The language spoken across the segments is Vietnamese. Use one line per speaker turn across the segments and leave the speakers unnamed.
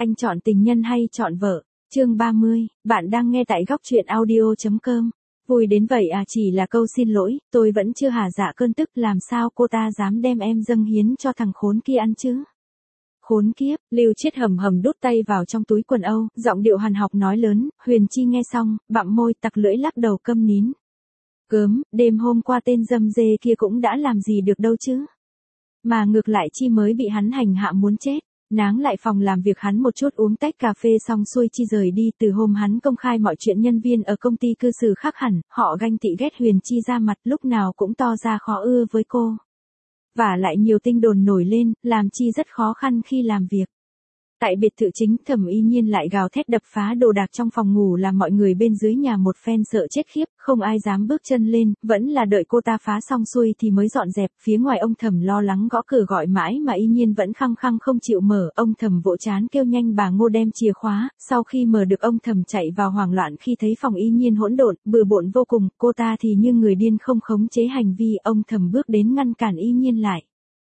Anh chọn tình nhân hay chọn vợ? Chương 30, bạn đang nghe tại góc truyện audio.com. Vui đến vậy à, chỉ là câu xin lỗi, tôi vẫn chưa hả dạ cơn tức, làm sao cô ta dám đem em dâng hiến cho thằng khốn kia ăn chứ? Khốn kiếp, Lưu Chiết hầm hầm đút tay vào trong túi quần âu, giọng điệu hằn học nói lớn. Huyền Chi nghe xong, bặm môi tặc lưỡi lắc đầu câm nín. Gớm, đêm hôm qua tên dâm dê kia cũng đã làm gì được đâu chứ? Mà ngược lại Chi mới bị hắn hành hạ muốn chết. Náng lại phòng làm việc hắn một chút, uống tách cà phê xong xuôi Chi rời đi. Từ hôm hắn công khai mọi chuyện, nhân viên ở công ty cư xử khác hẳn, họ ganh tị ghét Huyền Chi ra mặt, lúc nào cũng to ra khó ưa với cô. Và lại nhiều tin đồn nổi lên, làm Chi rất khó khăn khi làm việc. Tại biệt thự chính, Thẩm Y Nhiên lại gào thét đập phá đồ đạc trong phòng ngủ, làm mọi người bên dưới nhà một phen sợ chết khiếp, không ai dám bước chân lên, vẫn là đợi cô ta phá xong xuôi thì mới dọn dẹp. Phía ngoài ông Thẩm lo lắng gõ cửa gọi mãi mà Y Nhiên vẫn khăng khăng không chịu mở. Ông Thẩm vỗ trán kêu nhanh bà Ngô đem chìa khóa. Sau khi mở được, ông Thẩm chạy vào hoảng loạn khi thấy phòng Y Nhiên hỗn độn, bừa bộn vô cùng. Cô ta thì như người điên không khống chế hành vi. Ông Thẩm bước đến ngăn cản Y Nhiên lại.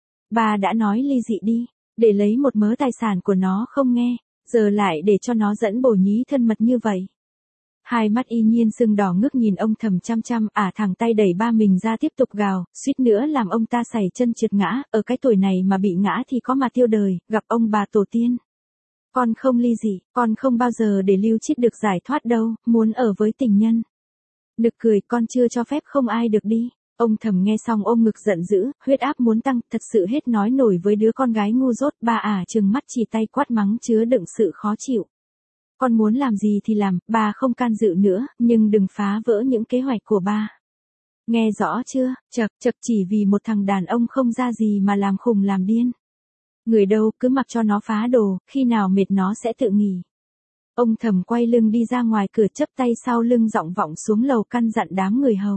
Bà đã nói ly dị đi, để lấy một mớ tài sản của nó không nghe, giờ lại để cho nó dẫn bổ nhí thân mật như vậy. Hai mắt Y Nhiên sưng đỏ ngước nhìn ông Thẩm chăm chăm, thẳng tay đẩy ba mình ra tiếp tục gào, suýt nữa làm ông ta sảy chân trượt ngã. Ở cái tuổi này mà bị ngã thì có mà tiêu đời, gặp ông bà tổ tiên. Con không ly dị, con không bao giờ để Lưu Chiết được giải thoát đâu, muốn ở với tình nhân. Nực cười, con chưa cho phép không ai được đi. Ông Thẩm nghe xong ôm ngực giận dữ, huyết áp muốn tăng, thật sự hết nói nổi với đứa con gái ngu dốt. Bà trừng mắt chỉ tay quát mắng chứa đựng sự khó chịu. Con muốn làm gì thì làm, bà không can dự nữa, nhưng đừng phá vỡ những kế hoạch của bà. Nghe rõ chưa? Chật chỉ vì một thằng đàn ông không ra gì mà làm khùng làm điên. Người đâu, cứ mặc cho nó phá đồ, khi nào mệt nó sẽ tự nghỉ. Ông Thẩm quay lưng đi ra ngoài cửa, chắp tay sau lưng giọng vọng xuống lầu căn dặn đám người hầu.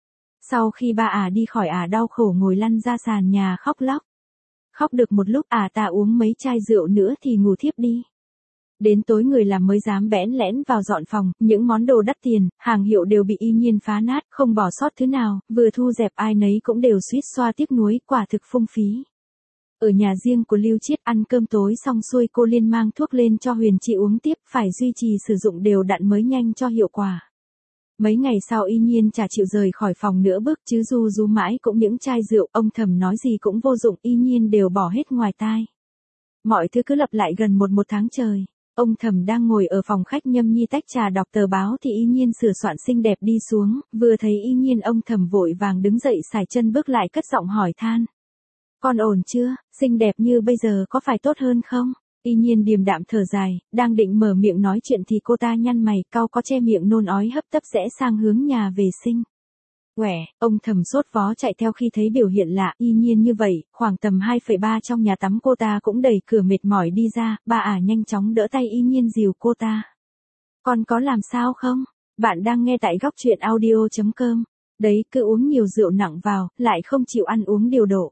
Sau khi bà đi khỏi, đau khổ ngồi lăn ra sàn nhà khóc lóc. Khóc được một lúc, ta uống mấy chai rượu nữa thì ngủ thiếp đi. Đến tối người làm mới dám bẽn lẽn vào dọn phòng, những món đồ đắt tiền, hàng hiệu đều bị Y Nhiên phá nát, không bỏ sót thứ nào, vừa thu dẹp ai nấy cũng đều suýt xoa tiếc nuối, quả thực phung phí. Ở nhà riêng của Lưu Chiết, ăn cơm tối xong xuôi cô liền mang thuốc lên cho Huyền Chi uống tiếp, phải duy trì sử dụng đều đặn mới nhanh cho hiệu quả. Mấy ngày sau Y Nhiên chả chịu rời khỏi phòng nửa bước, chứ rú mãi cũng những chai rượu, ông Thẩm nói gì cũng vô dụng, Y Nhiên đều bỏ hết ngoài tai. Mọi thứ cứ lặp lại gần một tháng trời. Ông Thẩm đang ngồi ở phòng khách nhâm nhi tách trà đọc tờ báo thì Y Nhiên sửa soạn xinh đẹp đi xuống, vừa thấy Y Nhiên ông Thẩm vội vàng đứng dậy sải chân bước lại cất giọng hỏi than. Con ổn chưa, xinh đẹp như bây giờ có phải tốt hơn không? Y Nhiên điềm đạm thở dài, đang định mở miệng nói chuyện thì cô ta nhăn mày, cau có che miệng nôn ói hấp tấp rẽ sang hướng nhà vệ sinh. Quẻ, ông Thẩm sốt vó chạy theo khi thấy biểu hiện lạ. Y Nhiên như vậy, khoảng tầm 2,3 trong nhà tắm cô ta cũng đẩy cửa mệt mỏi đi ra. Bà nhanh chóng đỡ tay Y Nhiên dìu cô ta. Con có làm sao không? Bạn đang nghe tại góc truyện audio.com. Đấy, cứ uống nhiều rượu nặng vào, lại không chịu ăn uống điều độ.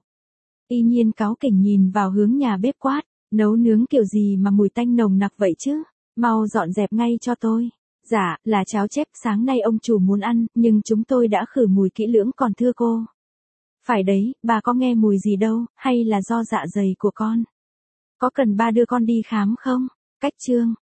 Y Nhiên cáu kỉnh nhìn vào hướng nhà bếp quát. Nấu nướng kiểu gì mà mùi tanh nồng nặc vậy chứ? Mau dọn dẹp ngay cho tôi. Dạ, là cháo chép, sáng nay ông chủ muốn ăn, nhưng chúng tôi đã khử mùi kỹ lưỡng còn thưa cô. Phải đấy, bà có nghe mùi gì đâu, hay là do dạ dày của con? Có cần ba đưa con đi khám không? Cách chương,